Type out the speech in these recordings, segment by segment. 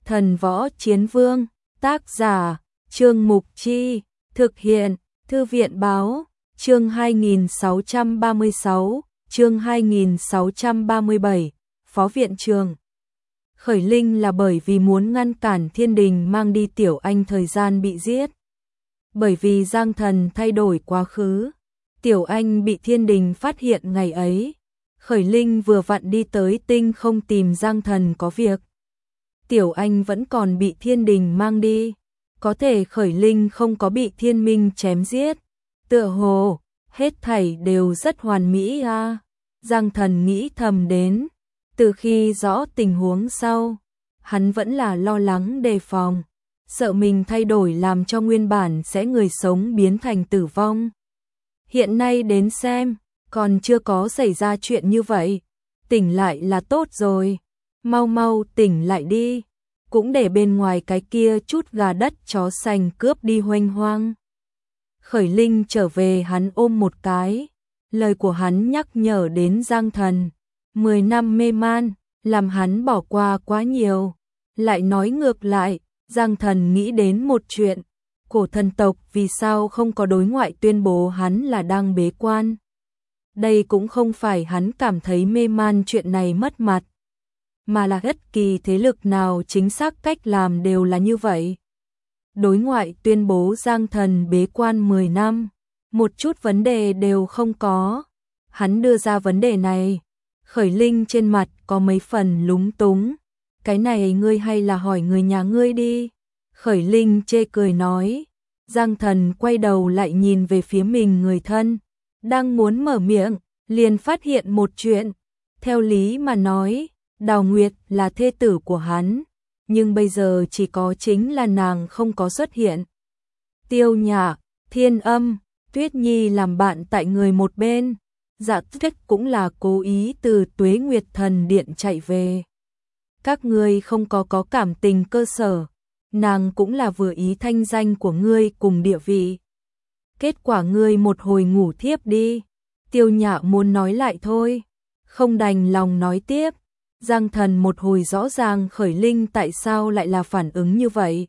Thần Võ Chiến Vương, tác giả, Trương Mục Chi, thực hiện, Thư viện báo, chương 2636, chương 2637, Phó Viện Trường. Khởi Linh là bởi vì muốn ngăn cản Thiên Đình mang đi Tiểu Anh thời gian bị giết. Bởi vì Giang Thần thay đổi quá khứ, Tiểu Anh bị Thiên Đình phát hiện ngày ấy. Khởi Linh vừa vặn đi tới tinh không tìm Giang Thần có việc. Tiểu Anh vẫn còn bị Thiên Đình mang đi. Có thể Khởi Linh không có bị Thiên Minh chém giết. Tựa hồ, hết thảy đều rất hoàn mỹ a. Giang Thần nghĩ thầm đến. Từ khi rõ tình huống sau, hắn vẫn là lo lắng đề phòng. Sợ mình thay đổi làm cho nguyên bản sẽ người sống biến thành tử vong. Hiện nay đến xem, còn chưa có xảy ra chuyện như vậy. Tỉnh lại là tốt rồi. Mau mau tỉnh lại đi. Cũng để bên ngoài cái kia chút gà đất chó sành cướp đi hoanh hoang. Khởi Linh trở về hắn ôm một cái. Lời của hắn nhắc nhở đến Giang Thần. 10 năm mê man, làm hắn bỏ qua quá nhiều. Lại nói ngược lại, Giang Thần nghĩ đến một chuyện. Cổ thần tộc vì sao không có đối ngoại tuyên bố hắn là đang bế quan. Đây cũng không phải hắn cảm thấy mê man chuyện này mất mặt, mà là bất kỳ thế lực nào chính xác cách làm đều là như vậy. Đối ngoại tuyên bố Giang Thần bế quan 10 năm, một chút vấn đề đều không có. Hắn đưa ra vấn đề này, Khởi Linh trên mặt có mấy phần lúng túng. Cái này ngươi hay là hỏi người nhà ngươi đi. Khởi Linh chê cười nói. Giang Thần quay đầu lại nhìn về phía mình người thân. Đang muốn mở miệng, liền phát hiện một chuyện. Theo lý mà nói, Đào Nguyệt là thê tử của hắn. Nhưng bây giờ chỉ có chính là nàng không có xuất hiện. Tiêu Nhạc, Thiên Âm, Tuyết Nhi làm bạn tại người một bên. Dạ Tuyết cũng là cố ý từ Tuế Nguyệt Thần Điện chạy về. Các ngươi không có cảm tình cơ sở. Nàng cũng là vừa ý thanh danh của ngươi cùng địa vị. Kết quả ngươi một hồi ngủ thiếp đi. Tiêu Nhạc muốn nói lại thôi, không đành lòng nói tiếp. Giang Thần một hồi rõ ràng Khởi Linh tại sao lại là phản ứng như vậy.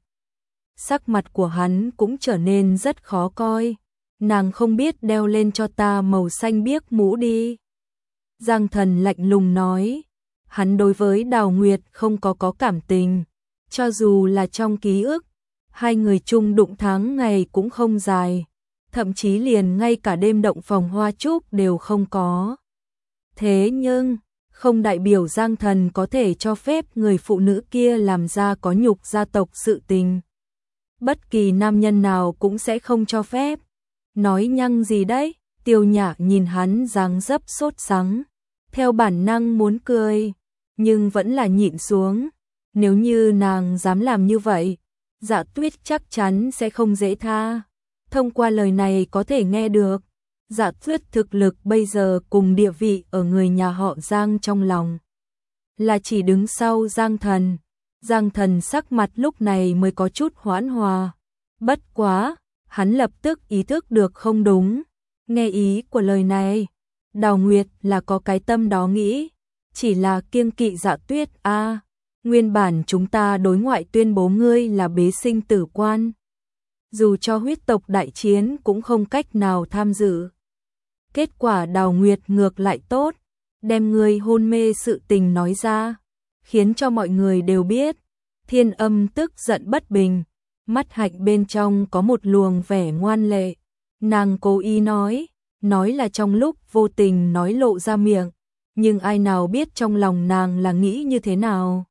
Sắc mặt của hắn cũng trở nên rất khó coi. Nàng không biết đeo lên cho ta màu xanh biếc mũ đi. Giang Thần lạnh lùng nói. Hắn đối với Đào Nguyệt không có cảm tình. Cho dù là trong ký ức, hai người chung đụng tháng ngày cũng không dài. Thậm chí liền ngay cả đêm động phòng hoa trúc đều không có. Thế nhưng, không đại biểu Giang Thần có thể cho phép người phụ nữ kia làm ra có nhục gia tộc sự tình. Bất kỳ nam nhân nào cũng sẽ không cho phép. Nói nhăng gì đấy? Tiêu Nhạc nhìn hắn dáng dấp sốt sắng. Theo bản năng muốn cười, nhưng vẫn là nhịn xuống. Nếu như nàng dám làm như vậy, Dạ Tuyết chắc chắn sẽ không dễ tha. Thông qua lời này có thể nghe được, Dạ Tuyết thực lực bây giờ cùng địa vị ở người nhà họ Giang trong lòng. Là chỉ đứng sau Giang Thần. Giang Thần sắc mặt lúc này mới có chút hoãn hòa. Bất quá, hắn lập tức ý thức được không đúng. Nghe ý của lời này, Đào Nguyệt là có cái tâm đó nghĩ. Chỉ là kiêng kỵ Dạ Tuyết a. Nguyên bản chúng ta đối ngoại tuyên bố ngươi là bế sinh tử quan. Dù cho huyết tộc đại chiến cũng không cách nào tham dự. Kết quả Đào Nguyệt ngược lại tốt, đem ngươi hôn mê sự tình nói ra, khiến cho mọi người đều biết. Thiên Âm tức giận bất bình, mắt hạnh bên trong có một luồng vẻ ngoan lệ. Nàng cố ý nói là trong lúc vô tình nói lộ ra miệng, nhưng ai nào biết trong lòng nàng là nghĩ như thế nào.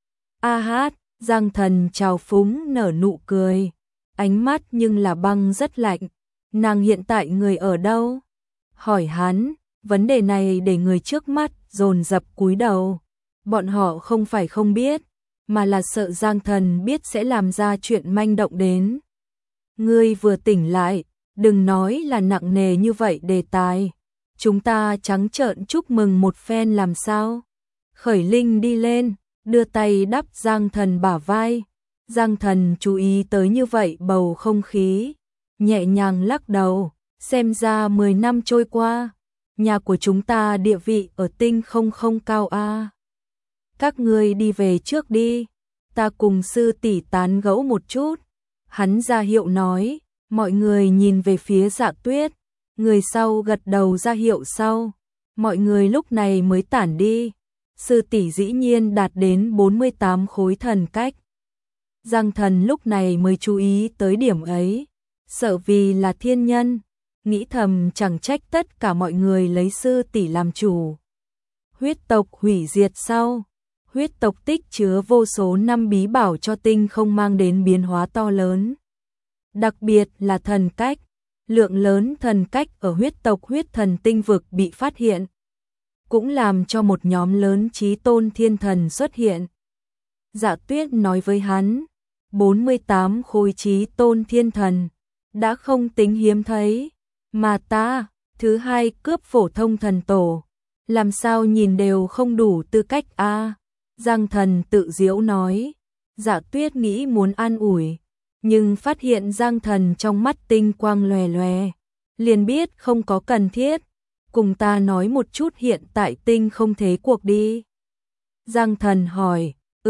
A hát, Giang Thần trào phúng nở nụ cười, ánh mắt nhưng là băng rất lạnh. Nàng hiện tại người ở đâu? Hỏi hắn, vấn đề này để người trước mắt dồn dập cúi đầu. Bọn họ không phải không biết, mà là sợ Giang Thần biết sẽ làm ra chuyện manh động đến. Ngươi vừa tỉnh lại, đừng nói là nặng nề như vậy đề tài. Chúng ta trắng trợn chúc mừng một phen làm sao? Khởi Linh đi lên, đưa tay đắp Giang Thần bả vai. Giang Thần chú ý tới như vậy bầu không khí, nhẹ nhàng lắc đầu. Xem ra 10 năm trôi qua, nhà của chúng ta địa vị ở tinh không cao a. Các ngươi đi về trước đi. ta cùng sư tỷ tán gẫu một chút. Hắn ra hiệu nói, mọi người nhìn về phía Dạ Tuyết, người sau gật đầu ra hiệu sau, mọi người lúc này mới tản đi. Sư tỷ dĩ nhiên đạt đến 48 khối thần cách. Giang Thần lúc này mới chú ý tới điểm ấy, sợ vì là thiên nhân, nghĩ thầm chẳng trách tất cả mọi người lấy sư tỷ làm chủ. Huyết tộc hủy diệt sau, huyết tộc tích chứa vô số năm bí bảo cho tinh không mang đến biến hóa to lớn. Đặc biệt là thần cách, lượng lớn thần cách ở huyết tộc huyết thần tinh vực bị phát hiện, cũng làm cho một nhóm lớn chí tôn thiên thần xuất hiện. Dạ Tuyết nói với hắn, 48 khối chí tôn thiên thần, đã không tính hiếm thấy, mà ta, thứ hai cướp phổ thông thần tổ, làm sao nhìn đều không đủ tư cách a. Giang Thần tự giễu nói. Dạ Tuyết nghĩ muốn an ủi, nhưng phát hiện Giang Thần trong mắt tinh quang lòe lòe, liền biết không có cần thiết, cùng ta nói một chút hiện tại tinh không thế cuộc đi. Giang Thần hỏi,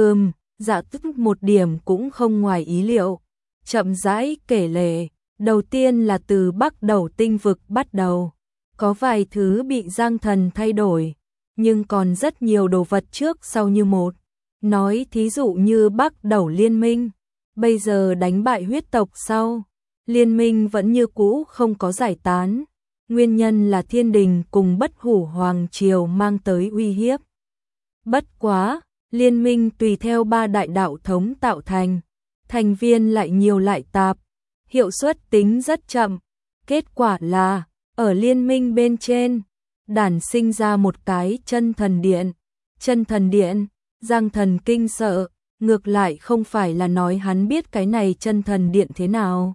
Dạ Tuyết một điểm cũng không ngoài ý liệu, chậm rãi kể lể, đầu tiên là từ Bắc Đầu tinh vực bắt đầu, có vài thứ bị Giang Thần thay đổi, nhưng còn rất nhiều đồ vật trước sau như một. Nói thí dụ như Bắc Đầu liên minh, bây giờ đánh bại huyết tộc sau, liên minh vẫn như cũ không có giải tán, nguyên nhân là thiên đình cùng Bất Hủ Hoàng Triều mang tới uy hiếp. Bất quá, liên minh tùy theo ba đại đạo thống tạo thành, thành viên lại nhiều lại tạp, hiệu suất tính rất chậm, kết quả là, ở liên minh bên trên, đản sinh ra một cái chân thần điện. Chân thần điện, Giang Thần kinh sợ, ngược lại không phải là nói hắn biết cái này chân thần điện thế nào,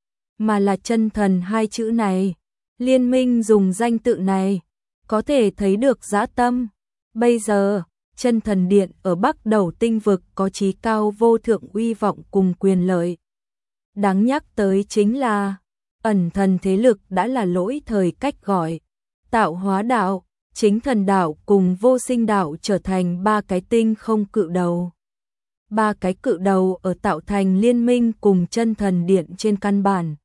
mà là chân thần hai chữ này, liên minh dùng danh tự này, có thể thấy được dã tâm. Bây giờ, chân thần điện ở Bắc Đầu tinh vực có chí cao vô thượng uy vọng cùng quyền lợi. Đáng nhắc tới chính là, ẩn thần thế lực đã là lỗi thời cách gọi, tạo hóa đạo, chính thần đạo cùng vô sinh đạo trở thành ba cái tinh không cự đầu. Ba cái cự đầu ở tạo thành liên minh cùng chân thần điện trên căn bản,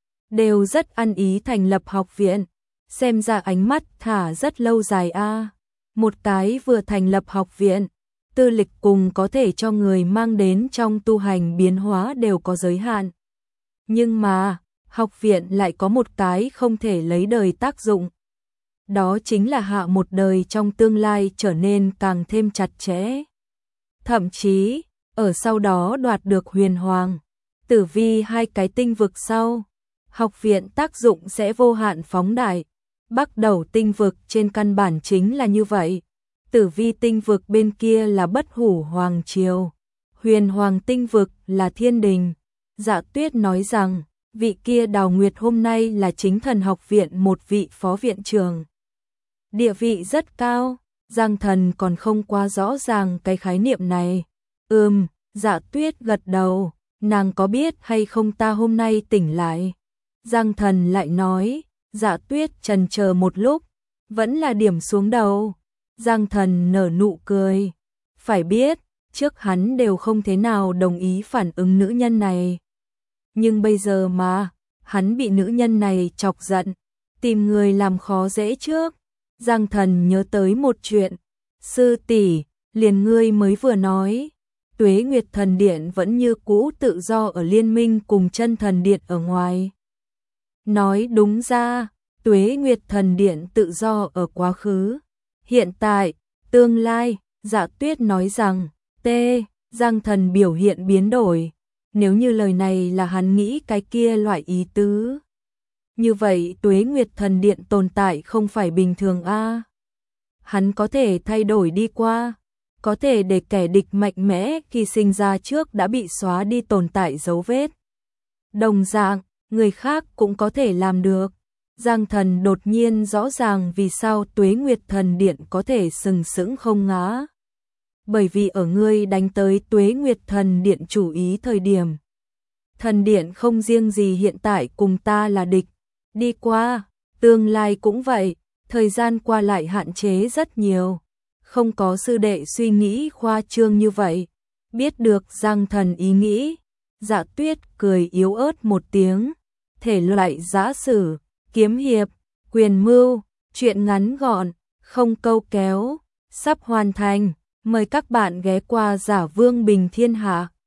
đều rất ăn ý thành lập học viện, xem ra ánh mắt thả rất lâu dài a. Một cái vừa thành lập học viện, tư lịch cùng có thể cho người mang đến trong tu hành biến hóa đều có giới hạn. Nhưng mà, học viện lại có một cái không thể lấy đời tác dụng. Đó chính là hạ một đời trong tương lai trở nên càng thêm chặt chẽ. Thậm chí, ở sau đó đoạt được huyền hoàng, tử vi hai cái tinh vực sau, học viện tác dụng sẽ vô hạn phóng đại. Bắc Đầu tinh vực trên căn bản chính là như vậy. Tử vi tinh vực bên kia là Bất Hủ Hoàng Triều. Huyền Hoàng tinh vực là thiên đình. Dạ Tuyết nói rằng, vị kia Đào Nguyệt hôm nay là chính thần học viện một vị phó viện trưởng. Địa vị rất cao, Giang Thần còn không quá rõ ràng cái khái niệm này. Dạ Tuyết gật đầu, nàng có biết hay không ta hôm nay tỉnh lại. Giang Thần lại nói, Dạ Tuyết chần chờ một lúc, vẫn là điểm xuống đầu. Giang Thần nở nụ cười, phải biết, trước hắn đều không thế nào đồng ý phản ứng nữ nhân này. Nhưng bây giờ mà, hắn bị nữ nhân này chọc giận, tìm người làm khó dễ trước. Giang Thần nhớ tới một chuyện, sư tỷ, liền ngươi mới vừa nói, Tuế Nguyệt Thần Điện vẫn như cũ tự do ở liên minh cùng chân thần điện ở ngoài. Nói đúng ra, Tuế Nguyệt Thần Điện tự do ở quá khứ, hiện tại, tương lai. Dạ Tuyết nói rằng, Giang Thần biểu hiện biến đổi, nếu như lời này là hắn nghĩ cái kia loại ý tứ. Như vậy Tuế Nguyệt Thần Điện tồn tại không phải bình thường a. Hắn có thể thay đổi đi qua, có thể để kẻ địch mạnh mẽ khi sinh ra trước đã bị xóa đi tồn tại dấu vết. Đồng dạng, người khác cũng có thể làm được. Giang Thần đột nhiên rõ ràng vì sao Tuế Nguyệt Thần Điện có thể sừng sững không ngã. Bởi vì ở ngươi đánh tới Tuế Nguyệt Thần Điện chủ ý thời điểm, Thần Điện không riêng gì hiện tại cùng ta là địch, đi qua, tương lai cũng vậy, thời gian qua lại hạn chế rất nhiều, không có sư đệ suy nghĩ khoa trương như vậy. Biết được Giang Thần ý nghĩ, Dạ Tuyết cười yếu ớt một tiếng, thể loại giã sử, kiếm hiệp, quyền mưu, truyện ngắn gọn, không câu kéo, sắp hoàn thành, mời các bạn ghé qua Giả Vương Bình Thiên Hạ.